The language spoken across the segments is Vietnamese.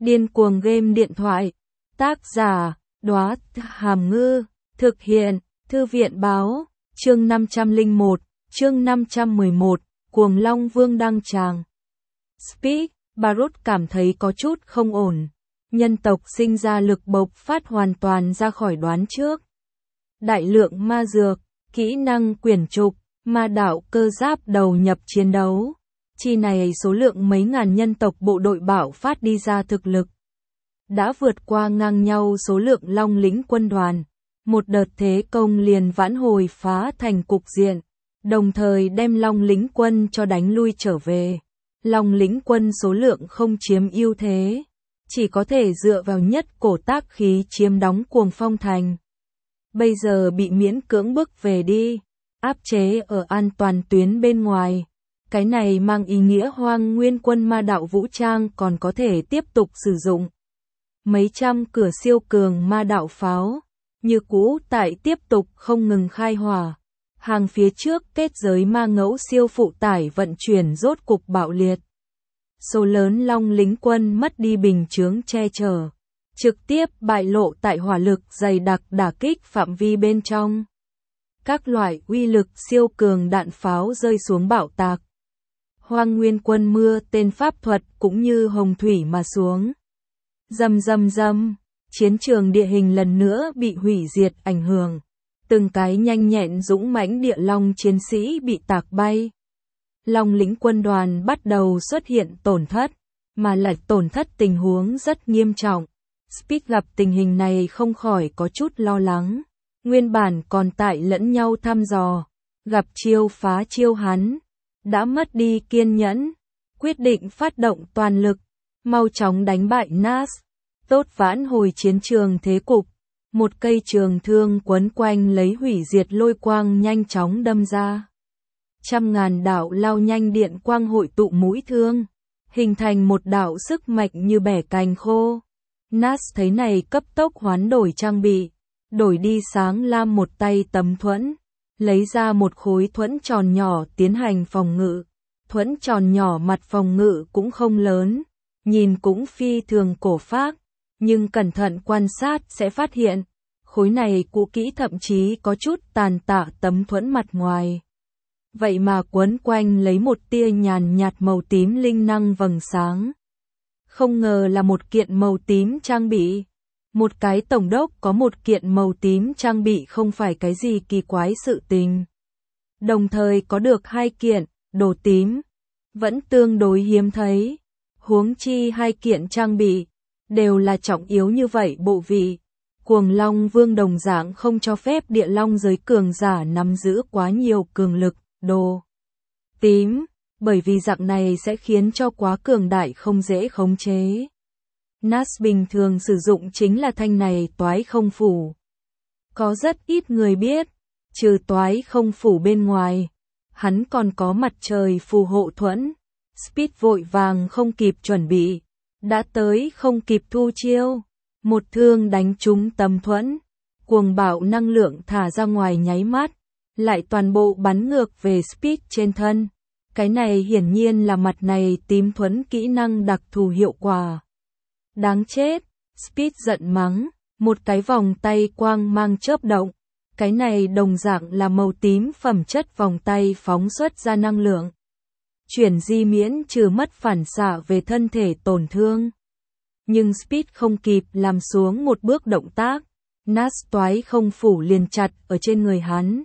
Điên cuồng game điện thoại. Tác giả, Đóa Hàm Ngư. Thực hiện, Thư viện báo. Chương 501, chương 511, Cuồng Long Vương đăng tràng. Speak, Barot cảm thấy có chút không ổn. Nhân tộc sinh ra lực bộc phát hoàn toàn ra khỏi đoán trước. Đại lượng ma dược, kỹ năng quyển trục, ma đạo cơ giáp đầu nhập chiến đấu. Chi này số lượng mấy ngàn nhân tộc bộ đội bạo phát đi ra thực lực đã vượt qua ngang nhau số lượng Long lĩnh quân đoàn. Một đợt thế công liền vãn hồi phá thành cục diện, đồng thời đem Long lĩnh quân cho đánh lui trở về. Long lĩnh quân số lượng không chiếm ưu thế, chỉ có thể dựa vào nhất cổ tác khí chiếm đóng Cuồng Phong thành. Bây giờ bị miễn cưỡng bức về đi, áp chế ở an toàn tuyến bên ngoài. Cái này mang ý nghĩa Hoang Nguyên quân ma đạo vũ trang còn có thể tiếp tục sử dụng. Mấy trăm cửa siêu cường ma đạo pháo, như cũ tại tiếp tục không ngừng khai hỏa. Hàng phía trước kết giới ma ngẫu siêu phụ tải vận chuyển rốt cục bạo liệt. Số lớn Long lính quân mất đi bình chướng che chở, trực tiếp bại lộ tại hỏa lực dày đặc đả kích phạm vi bên trong. Các loại uy lực siêu cường đạn pháo rơi xuống bạo tạc. Hoang Nguyên quân mưa tên pháp thuật cũng như hồng thủy mà xuống. Rầm rầm rầm, chiến trường địa hình lần nữa bị hủy diệt ảnh hưởng. Từng cái nhanh nhẹn dũng mãnh địa long chiến sĩ bị tạc bay. Long lĩnh quân đoàn bắt đầu xuất hiện tổn thất, mà lại tổn thất tình huống rất nghiêm trọng. Speed gặp tình hình này không khỏi có chút lo lắng. Nguyên bản còn tại lẫn nhau thăm dò, gặp chiêu phá chiêu hắn đã mất đi kiên nhẫn, quyết định phát động toàn lực, mau chóng đánh bại Nas, tốt vãn hồi chiến trường thế cục. Một cây trường thương quấn quanh lấy hủy diệt lôi quang nhanh chóng đâm ra. Trăm ngàn đạo lao nhanh điện quang hội tụ mũi thương, hình thành một đạo sức mạnh như bẻ cành khô. Nas thấy này cấp tốc hoán đổi trang bị, đổi đi sáng lam một tay tấm thuẫn, lấy ra một khối thuẫn tròn nhỏ tiến hành phòng ngự. Thuẫn tròn nhỏ mặt phòng ngự cũng không lớn, nhìn cũng phi thường cổ phác, nhưng cẩn thận quan sát sẽ phát hiện, khối này cũ kỹ thậm chí có chút tàn tạ tấm thuẫn mặt ngoài. Vậy mà quấn quanh lấy một tia nhàn nhạt màu tím linh năng vầng sáng. Không ngờ là một kiện màu tím trang bị. Một cái tổng đốc có một kiện màu tím trang bị không phải cái gì kỳ quái sự tình. Đồng thời có được hai kiện, đồ tím, vẫn tương đối hiếm thấy. Huống chi hai kiện trang bị, đều là trọng yếu như vậy bộ vị. Cuồng Long Vương đồng dạng không cho phép địa long giới cường giả nắm giữ quá nhiều cường lực, đồ tím, bởi vì dạng này sẽ khiến cho quá cường đại không dễ khống chế. Nas bình thường sử dụng chính là thanh này toái không phủ. Có rất ít người biết, trừ toái không phủ bên ngoài, hắn còn có mặt trời phù hộ thuẫn. Speed vội vàng không kịp chuẩn bị, đã tới không kịp thu chiêu. Một thương đánh trúng tấm thuẫn, cuồng bạo năng lượng thả ra ngoài nháy mắt, lại toàn bộ bắn ngược về Speed trên thân. Cái này hiển nhiên là mặt này tím thuẫn kỹ năng đặc thù hiệu quả. Đáng chết, Speed giận mắng, một cái vòng tay quang mang chớp động. Cái này đồng dạng là màu tím phẩm chất vòng tay phóng xuất ra năng lượng. Chuyển di miễn trừ mất phản xạ về thân thể tổn thương. Nhưng Speed không kịp làm xuống một bước động tác. Nas toái không phủ liền chặt ở trên người hắn.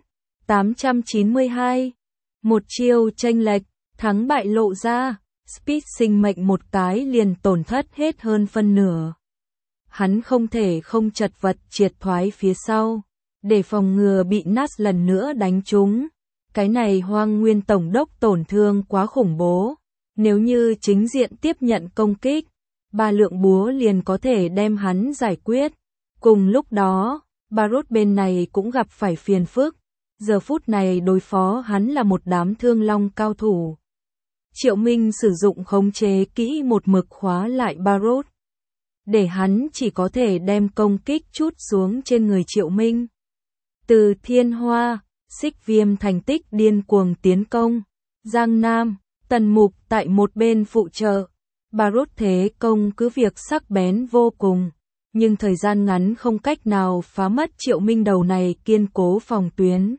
892. Một chiêu chênh lệch, thắng bại lộ ra. Speed sinh mệnh một cái liền tổn thất hết hơn phân nửa. Hắn không thể không chật vật triệt thoái phía sau, để phòng ngừa bị Nas lần nữa đánh trúng. Cái này Hoang Nguyên tổng đốc tổn thương quá khủng bố. Nếu như chính diện tiếp nhận công kích, 3 lượng búa liền có thể đem hắn giải quyết. Cùng lúc đó, Barot bên này cũng gặp phải phiền phức. Giờ phút này đối phó hắn là một đám thương long cao thủ. Triệu Minh sử dụng khống chế kỹ một mực khóa lại Barot, để hắn chỉ có thể đem công kích trút xuống trên người Triệu Minh. Từ Thiên Hoa, Xích Viêm thành tích điên cuồng tiến công. Giang Nam, Tần Mục tại một bên phụ trợ. Barut thế công cứ việc sắc bén vô cùng, nhưng thời gian ngắn không cách nào phá mất Triệu Minh đầu này kiên cố phòng tuyến.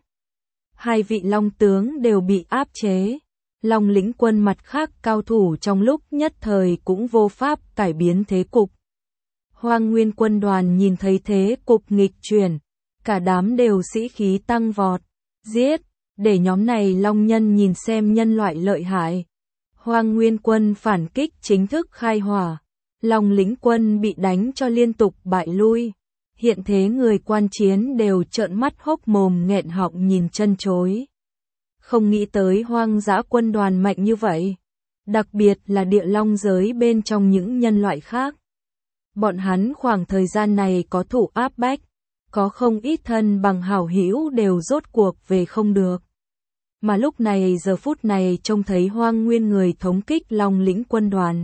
Hai vị Long tướng đều bị áp chế. Long lĩnh quân mặt khác cao thủ trong lúc nhất thời cũng vô pháp cải biến thế cục. Hoang Nguyên quân đoàn nhìn thấy thế cục nghịch chuyển, cả đám đều sĩ khí tăng vọt, giết, để nhóm này Long nhân nhìn xem nhân loại lợi hại. Hoang Nguyên quân phản kích chính thức khai hỏa, Long lĩnh quân bị đánh cho liên tục bại lui. Hiện thế người quan chiến đều trợn mắt hốc mồm nghẹn họng nhìn chân chối. Không nghĩ tới hoang dã quân đoàn mạnh như vậy, đặc biệt là địa long giới bên trong những nhân loại khác. Bọn hắn khoảng thời gian này có thủ áp bách, có không ít thân bằng hảo hữu đều rốt cuộc về không được. Mà lúc này giờ phút này trông thấy Hoang Nguyên người thống kích Long lĩnh quân đoàn.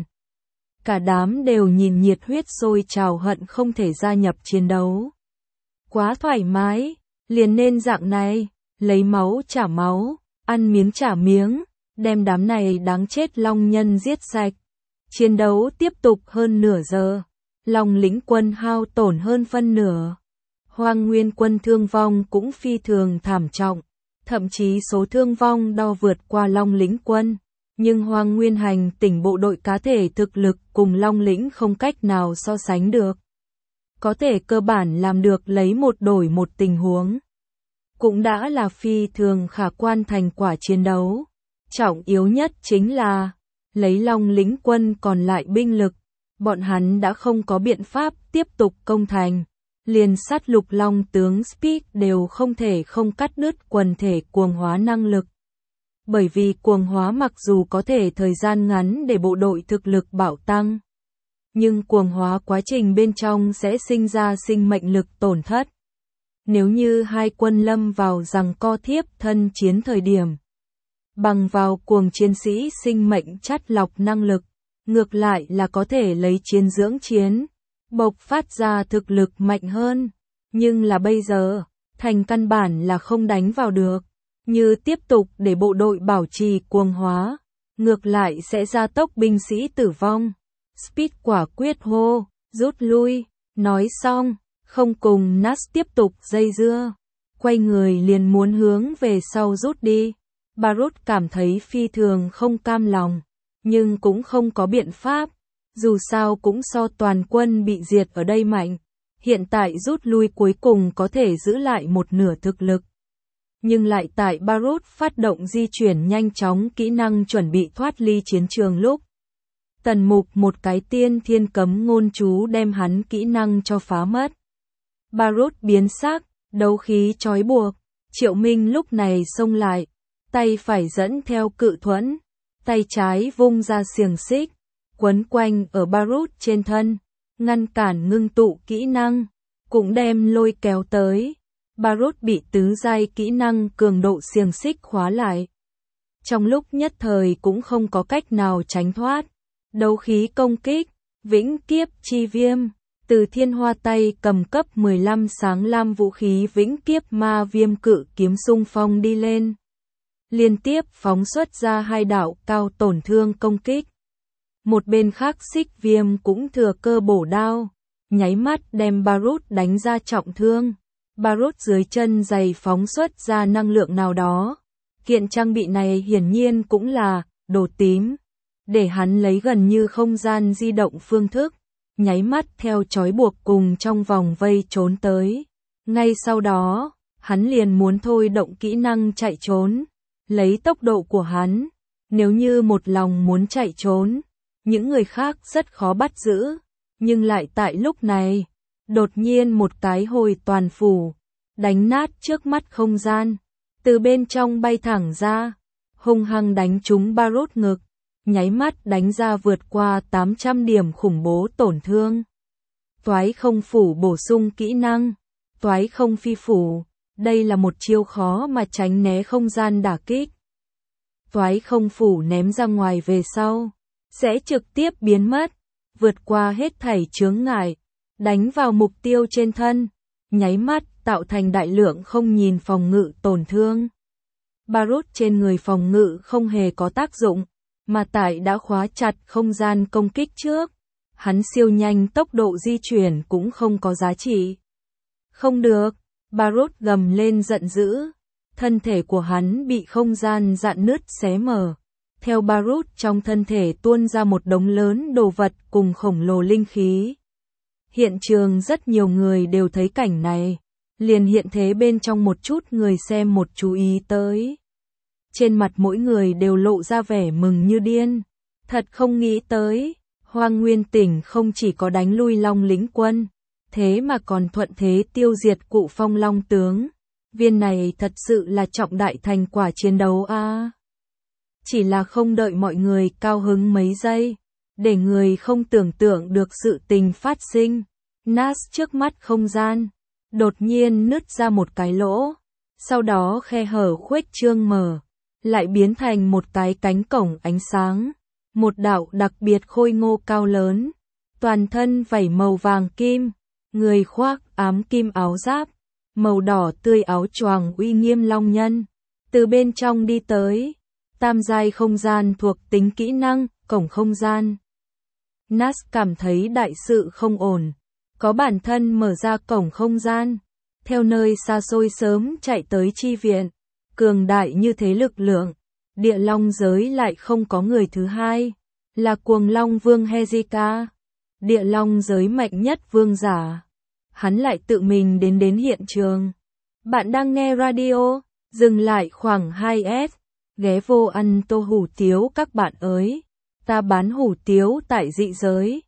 Cả đám đều nhìn nhiệt huyết sôi trào hận không thể gia nhập chiến đấu. Quá thoải mái, liền nên dạng này, lấy máu trả máu, ăn miếng trả miếng, đem đám này đáng chết Long nhân giết sạch. Chiến đấu tiếp tục hơn nửa giờ, Long lĩnh quân hao tổn hơn phân nửa. Hoang Nguyên quân thương vong cũng phi thường thảm trọng, thậm chí số thương vong đo vượt qua Long lĩnh quân. Nhưng Hoang Nguyên hành tỉnh bộ đội cá thể thực lực cùng Long lĩnh không cách nào so sánh được. Có thể cơ bản làm được lấy một đổi một tình huống. Cũng đã là phi thường khả quan thành quả chiến đấu. Trọng yếu nhất chính là, lấy Long lĩnh quân còn lại binh lực, bọn hắn đã không có biện pháp tiếp tục công thành. Liền sát lục Long tướng Speed đều không thể không cắt đứt quần thể cuồng hóa năng lực. Bởi vì cuồng hóa mặc dù có thể thời gian ngắn để bộ đội thực lực bảo tăng, nhưng cuồng hóa quá trình bên trong sẽ sinh ra sinh mệnh lực tổn thất. Nếu như hai quân lâm vào giằng co thiếp thân chiến thời điểm, bằng vào cuồng chiến sĩ sinh mệnh chắt lọc năng lực, ngược lại là có thể lấy chiến dưỡng chiến, bộc phát ra thực lực mạnh hơn. Nhưng là bây giờ, thành căn bản là không đánh vào được. Như tiếp tục để bộ đội bảo trì cuồng hóa, ngược lại sẽ gia tốc binh sĩ tử vong. Speed quả quyết hô, rút lui, nói xong, không cùng Nas tiếp tục dây dưa, quay người liền muốn hướng về sau rút đi. Barut cảm thấy phi thường không cam lòng, nhưng cũng không có biện pháp, dù sao cũng so toàn quân bị diệt ở đây mạnh. Hiện tại rút lui cuối cùng có thể giữ lại một nửa thực lực. Nhưng lại tại Barut phát động di chuyển nhanh chóng kỹ năng chuẩn bị thoát ly chiến trường lúc. Tần Mục một cái tiên thiên cấm ngôn chú đem hắn kỹ năng cho phá mất. Barut biến sắc, đấu khí trói buộc. Triệu Minh lúc này xông lại, tay phải dẫn theo cự thuẫn, tay trái vung ra xiềng xích, quấn quanh ở Barut trên thân, ngăn cản ngưng tụ kỹ năng, cũng đem lôi kéo tới. Barut bị tứ giai kỹ năng cường độ xiềng xích khóa lại. Trong lúc nhất thời cũng không có cách nào tránh thoát. Đấu khí công kích, vĩnh kiếp chi viêm, từ Thiên Hoa tay cầm cấp 15 sáng lam vũ khí vĩnh kiếp ma viêm cự kiếm xung phong đi lên. Liên tiếp phóng xuất ra hai đạo cao tổn thương công kích. Một bên khác xích viêm cũng thừa cơ bổ đao, nháy mắt đem Barut đánh ra trọng thương. Barut dưới chân giày phóng xuất ra năng lượng nào đó. Kiện trang bị này hiển nhiên cũng là đồ tím, để hắn lấy gần như không gian di động phương thức, nháy mắt theo trói buộc cùng trong vòng vây trốn tới. Ngay sau đó, hắn liền muốn thôi động kỹ năng chạy trốn, lấy tốc độ của hắn, nếu như một lòng muốn chạy trốn, những người khác rất khó bắt giữ, nhưng lại tại lúc này, đột nhiên một cái hồi toàn phủ, đánh nát trước mắt không gian, từ bên trong bay thẳng ra, hung hăng đánh trúng Barut ngực, nháy mắt đánh ra vượt qua 800 điểm khủng bố tổn thương. Toái không phủ bổ sung kỹ năng, toái không phi phủ, đây là một chiêu khó mà tránh né không gian đả kích. Toái không phủ ném ra ngoài về sau, sẽ trực tiếp biến mất, vượt qua hết thảy chướng ngại, đánh vào mục tiêu trên thân, nháy mắt tạo thành đại lượng không nhìn phòng ngự tổn thương. Barut trên người phòng ngự không hề có tác dụng, mà tại đã khóa chặt không gian công kích trước. Hắn siêu nhanh, tốc độ di chuyển cũng không có giá trị. Không được, Barrot gầm lên giận dữ. Thân thể của hắn bị không gian rạn nứt xé mở. Theo Barrot, trong thân thể tuôn ra một đống lớn đồ vật cùng khổng lồ linh khí. Hiện trường rất nhiều người đều thấy cảnh này. Liền hiện thế bên trong một chút người xem một chú ý tới. Trên mặt mỗi người đều lộ ra vẻ mừng như điên. Thật không nghĩ tới, Hoang Nguyên Tỉnh không chỉ có đánh lui Long lĩnh quân, thế mà còn thuận thế tiêu diệt Cụ Phong Long tướng. Viên này thật sự là trọng đại thành quả chiến đấu a. Chỉ là không đợi mọi người cao hứng mấy giây, để người không tưởng tượng được sự tình phát sinh. Nas trước mắt không gian, đột nhiên nứt ra một cái lỗ, sau đó khe hở khuếch trương mở, lại biến thành một cái cánh cổng ánh sáng. Một đạo đặc biệt khôi ngô cao lớn, toàn thân vảy màu vàng kim, người khoác ám kim áo giáp, màu đỏ tươi áo choàng uy nghiêm long nhân, từ bên trong đi tới. Tam giai không gian thuộc tính kỹ năng, cổng không gian. Nas cảm thấy đại sự không ổn, có bản thân mở ra cổng không gian, theo nơi xa xôi sớm chạy tới chi viện, cường đại như thế lực lượng, địa long giới lại không có người thứ hai, là Cuồng Long Vương Hezika, địa long giới mạnh nhất vương giả. Hắn lại tự mình đến hiện trường. Bạn đang nghe radio, dừng lại khoảng 2S, ghé vô ăn tô hủ tiếu các bạn ơi. Ta bán hủ tiếu tại dị giới.